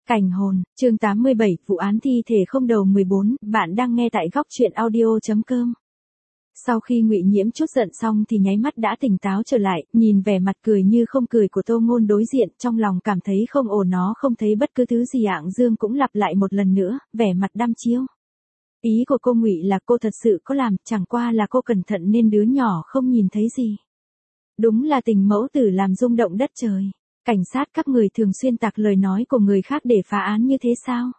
Cảnh hồn, chương 87, vụ án thi thể không đầu 14, bạn đang nghe tại góc truyện audio.com. Sau khi Ngụy Nhiễm chút giận xong thì nháy mắt đã tỉnh táo trở lại, nhìn vẻ mặt cười như không cười của Tô Ngôn đối diện, trong lòng cảm thấy không ổn, nó không thấy bất cứ thứ gì. Hạng Dương cũng lặp lại một lần nữa, vẻ mặt đăm chiêu. Ý của cô Ngụy là cô thật sự có làm, chẳng qua là cô cẩn thận nên đứa nhỏ không nhìn thấy gì. Đúng là tình mẫu tử làm rung động đất trời. Cảnh sát các người thường xuyên tạc lời nói của người khác để phá án như thế sao?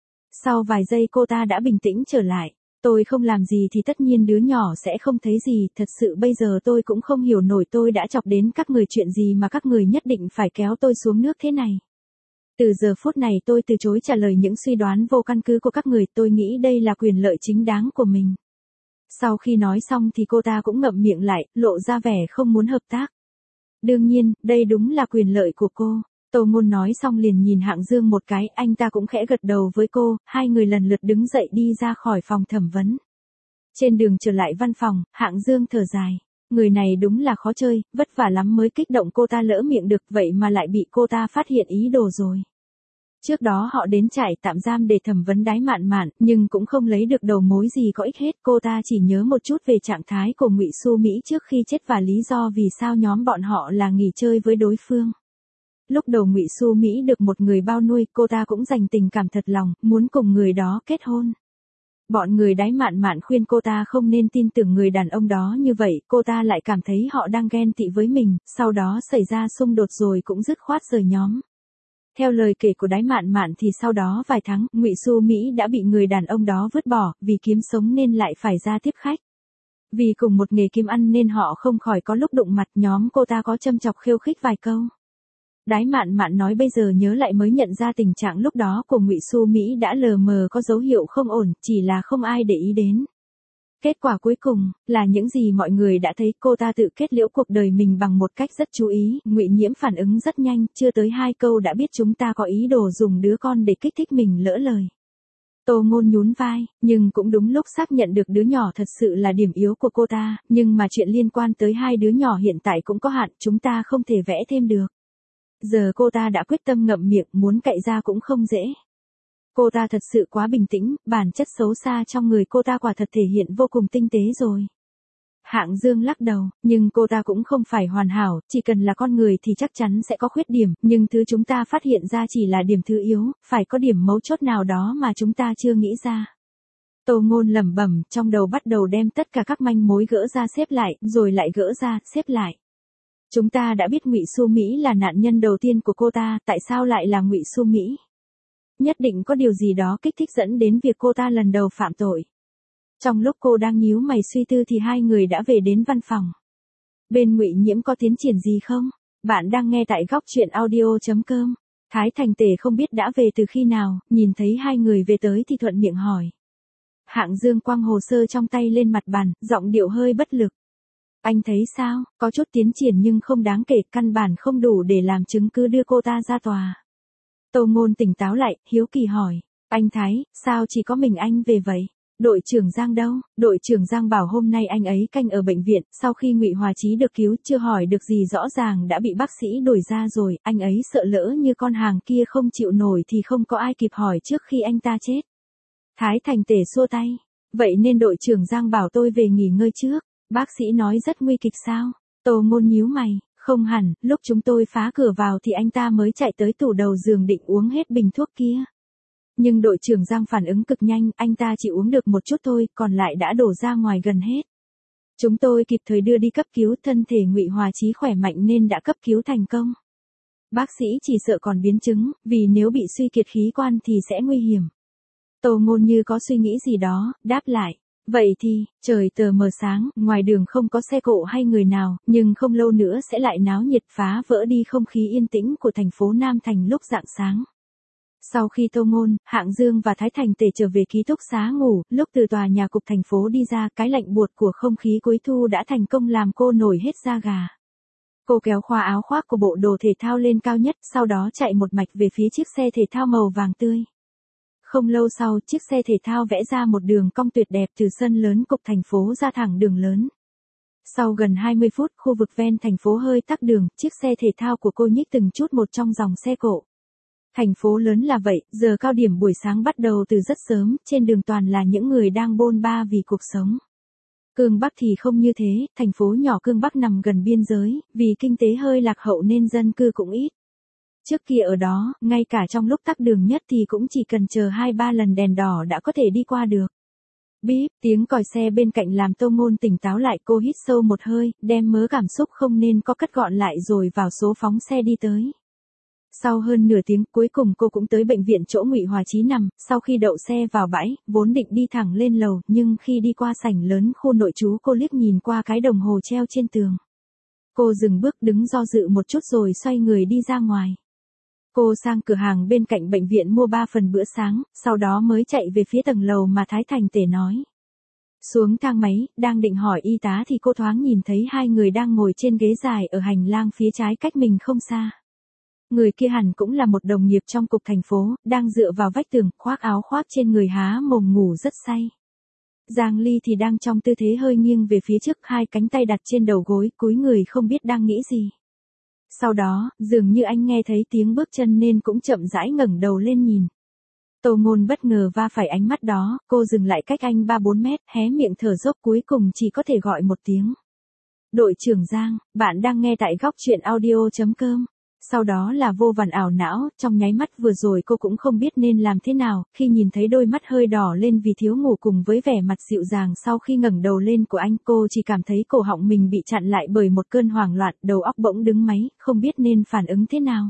Sau vài giây cô ta đã bình tĩnh trở lại. Tôi không làm gì thì tất nhiên đứa nhỏ sẽ không thấy gì, thật sự bây giờ tôi cũng không hiểu nổi tôi đã chọc đến các người chuyện gì mà các người nhất định phải kéo tôi xuống nước thế này. Từ giờ phút này tôi từ chối trả lời những suy đoán vô căn cứ của các người, tôi nghĩ đây là quyền lợi chính đáng của mình. Sau khi nói xong thì cô ta cũng ngậm miệng lại, lộ ra vẻ không muốn hợp tác. Đương nhiên, đây đúng là quyền lợi của cô. Tô Ngôn nói xong liền nhìn Hạng Dương một cái, anh ta cũng khẽ gật đầu với cô, hai người lần lượt đứng dậy đi ra khỏi phòng thẩm vấn. Trên đường trở lại văn phòng, Hạng Dương thở dài. Người này đúng là khó chơi, vất vả lắm mới kích động cô ta lỡ miệng được, vậy mà lại bị cô ta phát hiện ý đồ rồi. Trước đó họ đến trại tạm giam để thẩm vấn Đái Mạn Mạn, nhưng cũng không lấy được đầu mối gì có ích hết. Cô ta chỉ nhớ một chút về trạng thái của Ngụy Xu Mỹ trước khi chết và lý do vì sao nhóm bọn họ là nghỉ chơi với đối phương. Lúc đầu Ngụy Xu Mỹ được một người bao nuôi, cô ta cũng dành tình cảm thật lòng, muốn cùng người đó kết hôn. Bọn người Đái Mạn Mạn khuyên cô ta không nên tin tưởng người đàn ông đó như vậy, cô ta lại cảm thấy họ đang ghen tị với mình, sau đó xảy ra xung đột rồi cũng dứt khoát rời nhóm. Theo lời kể của Đái Mạn Mạn thì sau đó vài tháng, Ngụy Xu Mỹ đã bị người đàn ông đó vứt bỏ, vì kiếm sống nên lại phải ra tiếp khách. Vì cùng một nghề kiếm ăn nên họ không khỏi có lúc đụng mặt, nhóm cô ta có châm chọc khiêu khích vài câu. Đái Mạn Mạn nói bây giờ nhớ lại mới nhận ra tình trạng lúc đó của Ngụy Xu Mỹ đã lờ mờ có dấu hiệu không ổn, chỉ là không ai để ý đến. Kết quả cuối cùng là những gì mọi người đã thấy, cô ta tự kết liễu cuộc đời mình bằng một cách rất chú ý. Ngụy Nhiễm phản ứng rất nhanh, chưa tới 2 câu đã biết chúng ta có ý đồ dùng đứa con để kích thích mình lỡ lời. Tô Ngôn nhún vai, nhưng cũng đúng lúc xác nhận được đứa nhỏ thật sự là điểm yếu của cô ta, nhưng mà chuyện liên quan tới hai đứa nhỏ hiện tại cũng có hạn, chúng ta không thể vẽ thêm được. Giờ cô ta đã quyết tâm ngậm miệng, muốn cậy ra cũng không dễ. Cô ta thật sự quá bình tĩnh, bản chất xấu xa trong người cô ta quả thật thể hiện vô cùng tinh tế rồi. Hạng Dương lắc đầu, nhưng cô ta cũng không phải hoàn hảo, chỉ cần là con người thì chắc chắn sẽ có khuyết điểm, nhưng thứ chúng ta phát hiện ra chỉ là điểm thứ yếu, phải có điểm mấu chốt nào đó mà chúng ta chưa nghĩ ra. Tô Ngôn lẩm bẩm, trong đầu bắt đầu đem tất cả các manh mối gỡ ra xếp lại, rồi lại gỡ ra, xếp lại. Chúng ta đã biết Ngụy Xu Mỹ là nạn nhân đầu tiên của cô ta, tại sao lại là Ngụy Xu Mỹ? Nhất định có điều gì đó kích thích dẫn đến việc cô ta lần đầu phạm tội. Trong lúc cô đang nhíu mày suy tư thì hai người đã về đến văn phòng. Bên Ngụy Nhiễm có tiến triển gì không? Bạn đang nghe tại góc truyện audio.com. Thái Thành Tề không biết đã về từ khi nào, nhìn thấy hai người về tới thì thuận miệng hỏi. Hạng Dương quăng hồ sơ trong tay lên mặt bàn, giọng điệu hơi bất lực. Anh thấy sao, có chút tiến triển nhưng không đáng kể, căn bản không đủ để làm chứng cứ đưa cô ta ra tòa. Tô Ngôn tỉnh táo lại, hiếu kỳ hỏi. Anh Thái, sao chỉ có mình anh về vậy? Đội trưởng Giang đâu? Đội trưởng Giang bảo hôm nay anh ấy canh ở bệnh viện, sau khi Ngụy Hòa Chí được cứu, chưa hỏi được gì rõ ràng đã bị bác sĩ đuổi ra rồi, anh ấy sợ lỡ như con hàng kia không chịu nổi thì không có ai kịp hỏi trước khi anh ta chết. Thái Thành Tề xua tay. Vậy nên đội trưởng Giang bảo tôi về nghỉ ngơi trước. Bác sĩ nói rất nguy kịch sao? Tô Ngôn nhíu mày. Không hẳn, lúc chúng tôi phá cửa vào thì anh ta mới chạy tới tủ đầu giường định uống hết bình thuốc kia. Nhưng đội trưởng Giang phản ứng cực nhanh, anh ta chỉ uống được một chút thôi, còn lại đã đổ ra ngoài gần hết. Chúng tôi kịp thời đưa đi cấp cứu, thân thể Ngụy Hòa Chí khỏe mạnh nên đã cấp cứu thành công. Bác sĩ chỉ sợ còn biến chứng, vì nếu bị suy kiệt khí quan thì sẽ nguy hiểm. Tô Ngôn như có suy nghĩ gì đó, đáp lại. Vậy thì, trời tờ mờ sáng, ngoài đường không có xe cộ hay người nào, nhưng không lâu nữa sẽ lại náo nhiệt phá vỡ đi không khí yên tĩnh của thành phố Nam Thành lúc rạng sáng. Sau khi Tô Ngôn, Hạng Dương và Thái Thành Tề trở về ký túc xá ngủ, lúc từ tòa nhà cục thành phố đi ra, cái lạnh buốt của không khí cuối thu đã thành công làm cô nổi hết da gà. Cô kéo khoa áo khoác của bộ đồ thể thao lên cao nhất, sau đó chạy một mạch về phía chiếc xe thể thao màu vàng tươi. Không lâu sau, chiếc xe thể thao vẽ ra một đường cong tuyệt đẹp từ sân lớn cục thành phố ra thẳng đường lớn. Sau gần 20 phút, khu vực ven thành phố hơi tắc đường, chiếc xe thể thao của cô nhích từng chút một trong dòng xe cộ. Thành phố lớn là vậy, giờ cao điểm buổi sáng bắt đầu từ rất sớm, trên đường toàn là những người đang bôn ba vì cuộc sống. Cương Bắc thì không như thế, thành phố nhỏ Cương Bắc nằm gần biên giới, vì kinh tế hơi lạc hậu nên dân cư cũng ít. Trước kia ở đó, ngay cả trong lúc tắc đường nhất thì cũng chỉ cần chờ 2-3 lần đèn đỏ đã có thể đi qua được. Bíp, tiếng còi xe bên cạnh làm Tô Ngôn tỉnh táo lại, cô hít sâu một hơi, đem mớ cảm xúc không nên có cất gọn lại rồi vào số phóng xe đi tới. Sau hơn nửa tiếng cuối cùng cô cũng tới bệnh viện chỗ Ngụy Hòa Chí nằm, sau khi đậu xe vào bãi, vốn định đi thẳng lên lầu, nhưng khi đi qua sảnh lớn khu nội trú cô liếc nhìn qua cái đồng hồ treo trên tường. Cô dừng bước đứng do dự một chút rồi xoay người đi ra ngoài. Cô sang cửa hàng bên cạnh bệnh viện mua 3 phần bữa sáng, sau đó mới chạy về phía tầng lầu mà Thái Thành Tể nói. Xuống thang máy, đang định hỏi y tá thì cô thoáng nhìn thấy 2 người đang ngồi trên ghế dài ở hành lang phía trái cách mình không xa. Người kia hẳn cũng là một đồng nghiệp trong cục thành phố, đang dựa vào vách tường, khoác áo khoác trên người há mồm ngủ rất say. Giang Ly thì đang trong tư thế hơi nghiêng về phía trước, 2 cánh tay đặt trên đầu gối, cúi người không biết đang nghĩ gì. Sau đó, dường như anh nghe thấy tiếng bước chân nên cũng chậm rãi ngẩng đầu lên nhìn. Tô Ngôn bất ngờ va phải ánh mắt đó, cô dừng lại cách anh 3-4 mét, hé miệng thở dốc cuối cùng chỉ có thể gọi một tiếng. Đội trưởng Giang, bạn đang nghe tại góc truyện audio.com. Sau đó là vô vàn ảo não, trong nháy mắt vừa rồi cô cũng không biết nên làm thế nào, khi nhìn thấy đôi mắt hơi đỏ lên vì thiếu ngủ cùng với vẻ mặt dịu dàng sau khi ngẩng đầu lên của anh, cô chỉ cảm thấy cổ họng mình bị chặn lại bởi một cơn hoảng loạn, đầu óc bỗng đứng máy, không biết nên phản ứng thế nào.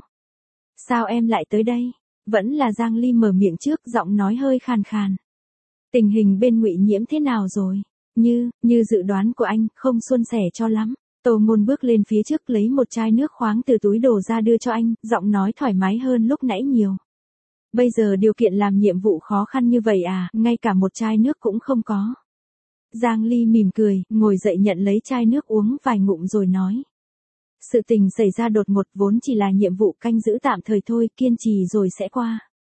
Sao em lại tới đây? Vẫn là Giang Ly mở miệng trước, giọng nói hơi khàn khàn. Tình hình bên Ngụy Nhiễm thế nào rồi? Như dự đoán của anh, không suôn sẻ cho lắm. Tô Ngôn bước lên phía trước lấy một chai nước khoáng từ túi đồ ra đưa cho anh, giọng nói thoải mái hơn lúc nãy nhiều. Bây giờ điều kiện làm nhiệm vụ khó khăn như vậy à, ngay cả một chai nước cũng không có. Giang Ly mỉm cười, ngồi dậy nhận lấy chai nước uống vài ngụm rồi nói. Sự tình xảy ra đột ngột vốn chỉ là nhiệm vụ canh giữ tạm thời thôi, kiên trì rồi sẽ qua.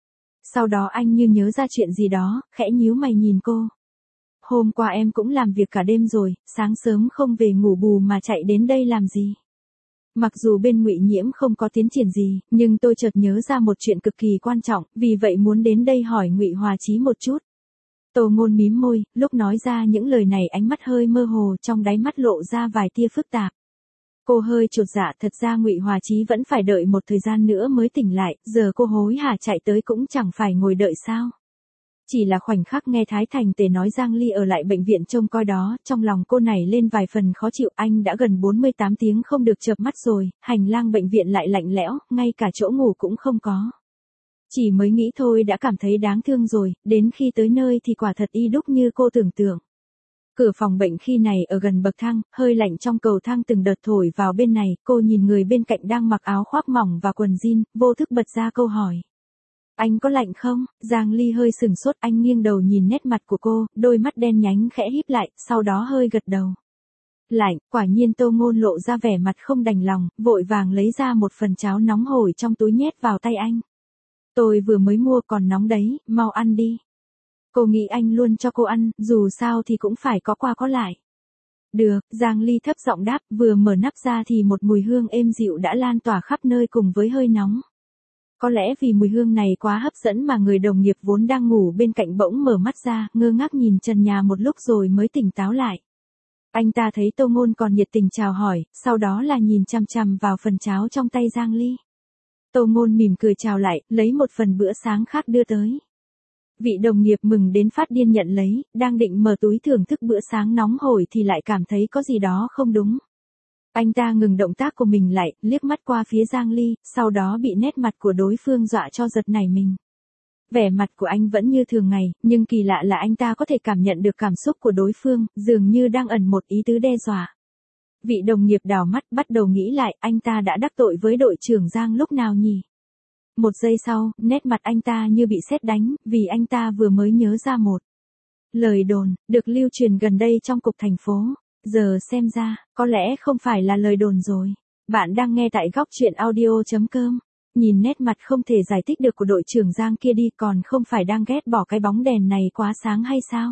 Sau đó anh như nhớ ra chuyện gì đó, khẽ nhíu mày nhìn cô. Hôm qua em cũng làm việc cả đêm rồi, sáng sớm không về ngủ bù mà chạy đến đây làm gì? Mặc dù bên Ngụy Nhiễm không có tiến triển gì, nhưng tôi chợt nhớ ra một chuyện cực kỳ quan trọng, vì vậy muốn đến đây hỏi Ngụy Hòa Chí một chút. Tô Ngôn mím môi, lúc nói ra những lời này ánh mắt hơi mơ hồ, trong đáy mắt lộ ra vài tia phức tạp. Cô hơi chột dạ, thật ra Ngụy Hòa Chí vẫn phải đợi một thời gian nữa mới tỉnh lại, giờ cô hối hả chạy tới cũng chẳng phải ngồi đợi sao. Chỉ là khoảnh khắc nghe Thái Thành Tề nói Giang Ly ở lại bệnh viện trông coi đó, trong lòng cô nảy lên vài phần khó chịu, anh đã gần 48 tiếng không được chợp mắt rồi, hành lang bệnh viện lại lạnh lẽo, ngay cả chỗ ngủ cũng không có. Chỉ mới nghĩ thôi đã cảm thấy đáng thương rồi, đến khi tới nơi thì quả thật y đúc như cô tưởng tượng. Cửa phòng bệnh khi này ở gần bậc thang, hơi lạnh trong cầu thang từng đợt thổi vào bên này, cô nhìn người bên cạnh đang mặc áo khoác mỏng và quần jean, vô thức bật ra câu hỏi. Anh có lạnh không? Giang Ly hơi sừng sốt, anh nghiêng đầu nhìn nét mặt của cô, đôi mắt đen nhánh khẽ híp lại, sau đó hơi gật đầu. Lạnh, quả nhiên. Tô Ngôn lộ ra vẻ mặt không đành lòng, vội vàng lấy ra một phần cháo nóng hổi trong túi nhét vào tay anh. Tôi vừa mới mua còn nóng đấy, mau ăn đi. Cô nghĩ anh luôn cho cô ăn, dù sao thì cũng phải có qua có lại. Được, Giang Ly thấp giọng đáp, vừa mở nắp ra thì một mùi hương êm dịu đã lan tỏa khắp nơi cùng với hơi nóng. Có lẽ vì mùi hương này quá hấp dẫn mà người đồng nghiệp vốn đang ngủ bên cạnh bỗng mở mắt ra, ngơ ngác nhìn trần nhà một lúc rồi mới tỉnh táo lại. Anh ta thấy Tô Ngôn còn nhiệt tình chào hỏi, sau đó là nhìn chằm chằm vào phần cháo trong tay Giang Ly. Tô Ngôn mỉm cười chào lại, lấy một phần bữa sáng khác đưa tới. Vị đồng nghiệp mừng đến phát điên nhận lấy, đang định mở túi thưởng thức bữa sáng nóng hổi thì lại cảm thấy có gì đó không đúng. Anh ta ngừng động tác của mình lại, liếc mắt qua phía Giang Ly, sau đó bị nét mặt của đối phương dọa cho giật nảy mình. Vẻ mặt của anh vẫn như thường ngày, nhưng kỳ lạ là anh ta có thể cảm nhận được cảm xúc của đối phương, dường như đang ẩn một ý tứ đe dọa. Vị đồng nghiệp đảo mắt bắt đầu nghĩ lại, anh ta đã đắc tội với đội trưởng Giang lúc nào nhỉ? Một giây sau, nét mặt anh ta như bị sét đánh, vì anh ta vừa mới nhớ ra một lời đồn, được lưu truyền gần đây trong cục thành phố. Giờ xem ra, có lẽ không phải là lời đồn rồi. Bạn đang nghe tại góc truyện audio.com. Nhìn nét mặt không thể giải thích được của đội trưởng Giang kia đi, còn không phải đang ghét bỏ cái bóng đèn này quá sáng hay sao?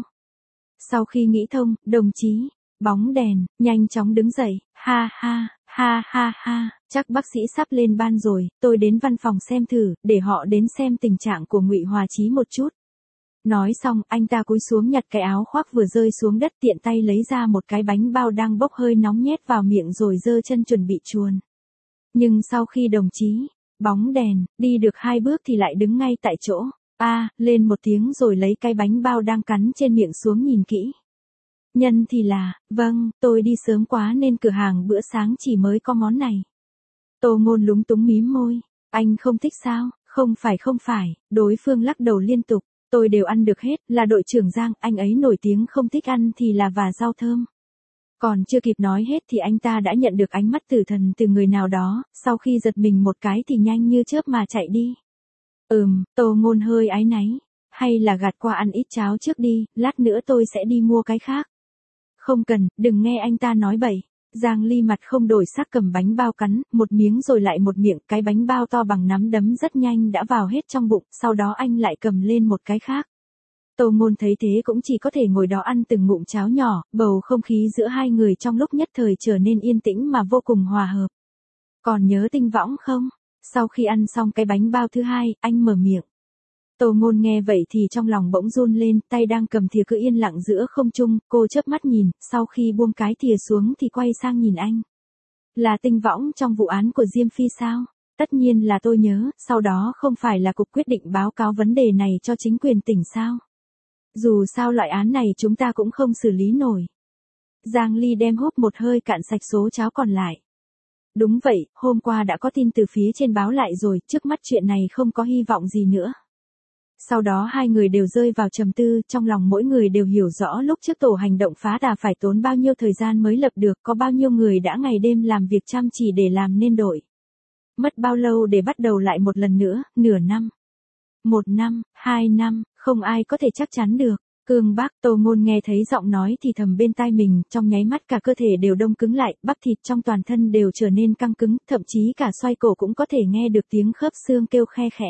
Sau khi nghĩ thông, đồng chí, bóng đèn, nhanh chóng đứng dậy, ha ha, ha ha ha, Chắc bác sĩ sắp lên ban rồi, tôi đến văn phòng xem thử, để họ đến xem tình trạng của Ngụy Hòa Chí một chút. Nói xong, anh ta cúi xuống nhặt cái áo khoác vừa rơi xuống đất, tiện tay lấy ra một cái bánh bao đang bốc hơi nóng nhét vào miệng rồi giơ chân chuẩn bị chuồn. Nhưng sau khi đồng chí bóng đèn đi được 2 bước thì lại đứng ngay tại chỗ, lên một tiếng rồi lấy cái bánh bao đang cắn trên miệng xuống nhìn kỹ. Nhân thì là, vâng, tôi đi sớm quá nên cửa hàng bữa sáng chỉ mới có món này. Tô Ngôn lúng túng mím môi, anh không thích sao? Không phải, đối phương lắc đầu liên tục, tôi đều ăn được hết, là đội trưởng Giang, anh ấy nổi tiếng không thích ăn thì là và rau thơm. Còn chưa kịp nói hết thì anh ta đã nhận được ánh mắt tử thần từ người nào đó, sau khi giật mình một cái thì nhanh như chớp mà chạy đi. Tô Ngôn hơi áy náy, hay là gạt qua ăn ít cháo trước đi, lát nữa tôi sẽ đi mua cái khác. Không cần, đừng nghe anh ta nói bậy. Giang Ly mặt không đổi sắc cầm bánh bao cắn, một miếng rồi lại một miệng, cái bánh bao to bằng nắm đấm rất nhanh đã vào hết trong bụng, sau đó anh lại cầm lên một cái khác. Tô Ngôn thấy thế cũng chỉ có thể ngồi đó ăn từng ngụm cháo nhỏ, bầu không khí giữa hai người trong lúc nhất thời trở nên yên tĩnh mà vô cùng hòa hợp. Còn nhớ Tinh Võng không? Sau khi ăn xong cái bánh bao thứ hai, anh mở miệng. Tô Ngôn nghe vậy thì trong lòng bỗng run lên, tay đang cầm thìa cứ yên lặng giữa không trung, cô chớp mắt nhìn, sau khi buông cái thìa xuống thì quay sang nhìn anh. Là Tinh Võng trong vụ án của Diêm Phi sao? Tất nhiên là tôi nhớ, sau đó không phải là cục quyết định báo cáo vấn đề này cho chính quyền tỉnh sao? Dù sao loại án này chúng ta cũng không xử lý nổi. Giang Ly đem húp một hơi cạn sạch số cháo còn lại. Đúng vậy, hôm qua đã có tin từ phía trên báo lại rồi, trước mắt chuyện này không có hy vọng gì nữa. Sau đó hai người đều rơi vào trầm tư, trong lòng mỗi người đều hiểu rõ lúc trước tổ hành động phá đà phải tốn bao nhiêu thời gian mới lập được, có bao nhiêu người đã ngày đêm làm việc chăm chỉ để làm nên đội. Mất bao lâu để bắt đầu lại một lần nữa, nửa năm, 1 năm, 2 năm, không ai có thể chắc chắn được. Cương Bắc, Tô Ngôn nghe thấy giọng nói thì thầm bên tai mình, trong nháy mắt cả cơ thể đều đông cứng lại, bắp thịt trong toàn thân đều trở nên căng cứng, thậm chí cả xoay cổ cũng có thể nghe được tiếng khớp xương kêu khe khẽ.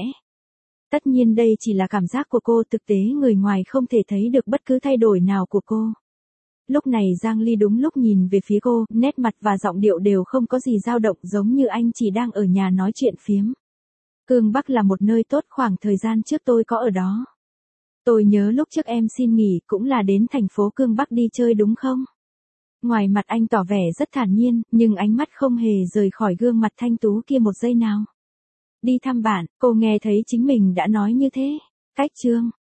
Tất nhiên đây chỉ là cảm giác của cô, thực tế người ngoài không thể thấy được bất cứ thay đổi nào của cô. Lúc này Giang Ly đúng lúc nhìn về phía cô, nét mặt và giọng điệu đều không có gì dao động, giống như anh chỉ đang ở nhà nói chuyện phiếm. Cương Bắc là một nơi tốt, khoảng thời gian trước tôi có ở đó. Tôi nhớ lúc trước em xin nghỉ cũng là đến thành phố Cương Bắc đi chơi đúng không? Ngoài mặt anh tỏ vẻ rất thản nhiên, nhưng ánh mắt không hề rời khỏi gương mặt thanh tú kia một giây nào. Đi thăm bạn, cô nghe thấy chính mình đã nói như thế. Cách chương